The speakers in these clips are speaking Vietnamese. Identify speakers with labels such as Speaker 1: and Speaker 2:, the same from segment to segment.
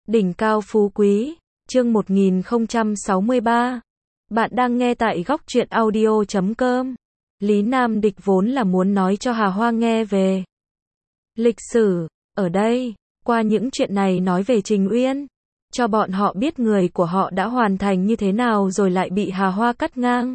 Speaker 1: Đỉnh cao phú quý, chương 1063. Bạn đang nghe tại góc truyện audio.com. Lý Nam Địch vốn là muốn nói cho Hà Hoa nghe về lịch sử, ở đây, qua những chuyện này nói về Trình Uyên, cho bọn họ biết người của họ đã hoàn thành như thế nào rồi lại bị Hà Hoa cắt ngang.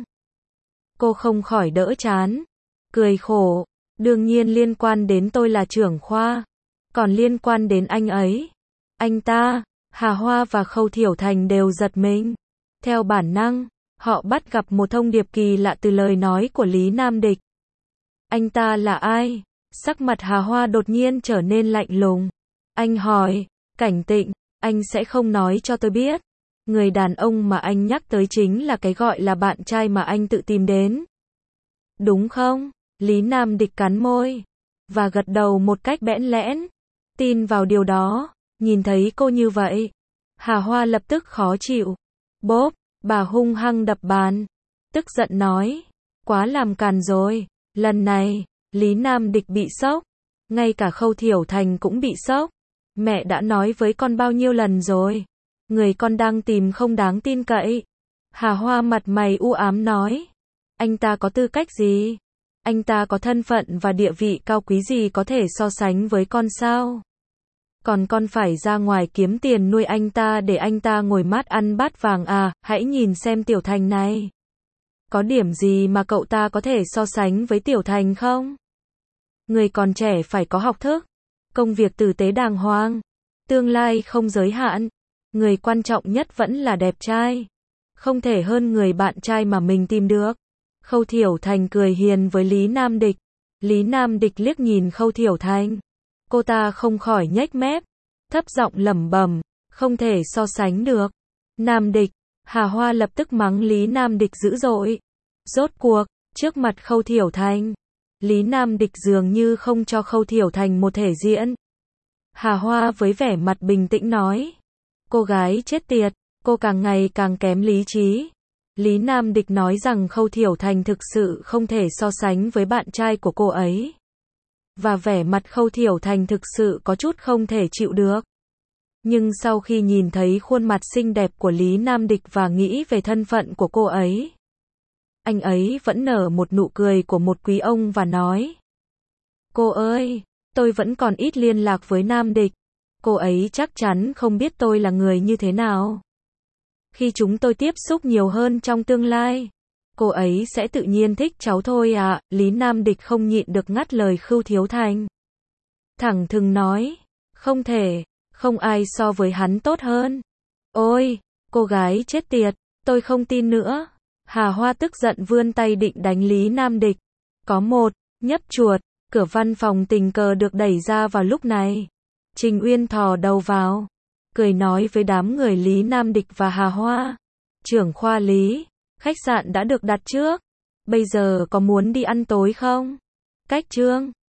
Speaker 1: Cô không khỏi đỡ chán, cười khổ, đương nhiên liên quan đến tôi là trưởng khoa, còn liên quan đến anh ấy. Anh ta, Hà Hoa và Khâu Thiểu Thành đều giật mình. Theo bản năng, họ bắt gặp một thông điệp kỳ lạ từ lời nói của Lý Nam Địch. Anh ta là ai? Sắc mặt Hà Hoa đột nhiên trở nên lạnh lùng. Anh hỏi, Cảnh Tịnh, anh sẽ không nói cho tôi biết. Người đàn ông mà anh nhắc tới chính là cái gọi là bạn trai mà anh tự tìm đến. Đúng không? Lý Nam Địch cắn môi và gật đầu một cách bẽn lẽn. Tin vào điều đó. Nhìn thấy cô như vậy, Hà Hoa lập tức khó chịu. Bốp, bà hung hăng đập bàn. Tức giận nói, quá làm càn rồi. Lần này, Lý Nam Địch bị sốc. Ngay cả Khâu Thiểu Thành cũng bị sốc. Mẹ đã nói với con bao nhiêu lần rồi. Người con đang tìm không đáng tin cậy. Hà Hoa mặt mày u ám nói. Anh ta có tư cách gì? Anh ta có thân phận và địa vị cao quý gì có thể so sánh với con sao? Còn con phải ra ngoài kiếm tiền nuôi anh ta để anh ta ngồi mát ăn bát vàng à, hãy nhìn xem Tiểu Thành này. Có điểm gì mà cậu ta có thể so sánh với Tiểu Thành không? Người còn trẻ phải có học thức, công việc tử tế đàng hoàng, tương lai không giới hạn. Người quan trọng nhất vẫn là đẹp trai. Không thể hơn người bạn trai mà mình tìm được. Khâu Thiểu Thành cười hiền với Lý Nam Địch. Lý Nam Địch liếc nhìn Khâu Thiểu Thành. Cô ta không khỏi nhếch mép, thấp giọng lẩm bẩm, không thể so sánh được. Nam Địch, Hà Hoa lập tức mắng Lý Nam Địch dữ dội. Rốt cuộc, trước mặt Khâu Thiểu Thành, Lý Nam Địch dường như không cho Khâu Thiểu Thành một thể diện. Hà Hoa với vẻ mặt bình tĩnh nói, cô gái chết tiệt, cô càng ngày càng kém lý trí. Lý Nam Địch nói rằng Khâu Thiểu Thành thực sự không thể so sánh với bạn trai của cô ấy. Và vẻ mặt Khâu Thiểu Thành thực sự có chút không thể chịu được. Nhưng sau khi nhìn thấy khuôn mặt xinh đẹp của Lý Nam Địch và nghĩ về thân phận của cô ấy, anh ấy vẫn nở một nụ cười của một quý ông và nói, cô ơi, tôi vẫn còn ít liên lạc với Nam Địch. Cô ấy chắc chắn không biết tôi là người như thế nào. Khi chúng tôi tiếp xúc nhiều hơn trong tương lai, cô ấy sẽ tự nhiên thích cháu thôi ạ. Lý Nam Địch không nhịn được ngắt lời Khâu Thiểu Thành. Thẳng thừng nói, không thể, không ai so với hắn tốt hơn. Ôi, cô gái chết tiệt, tôi không tin nữa. Hà Hoa tức giận vươn tay định đánh Lý Nam Địch. Có một, nhấp chuột, cửa văn phòng tình cờ được đẩy ra vào lúc này. Trình Uyên thò đầu vào, cười nói với đám người Lý Nam Địch và Hà Hoa. Trưởng khoa Lý, khách sạn đã được đặt trước. Bây giờ có muốn đi ăn tối không? Cách Trương,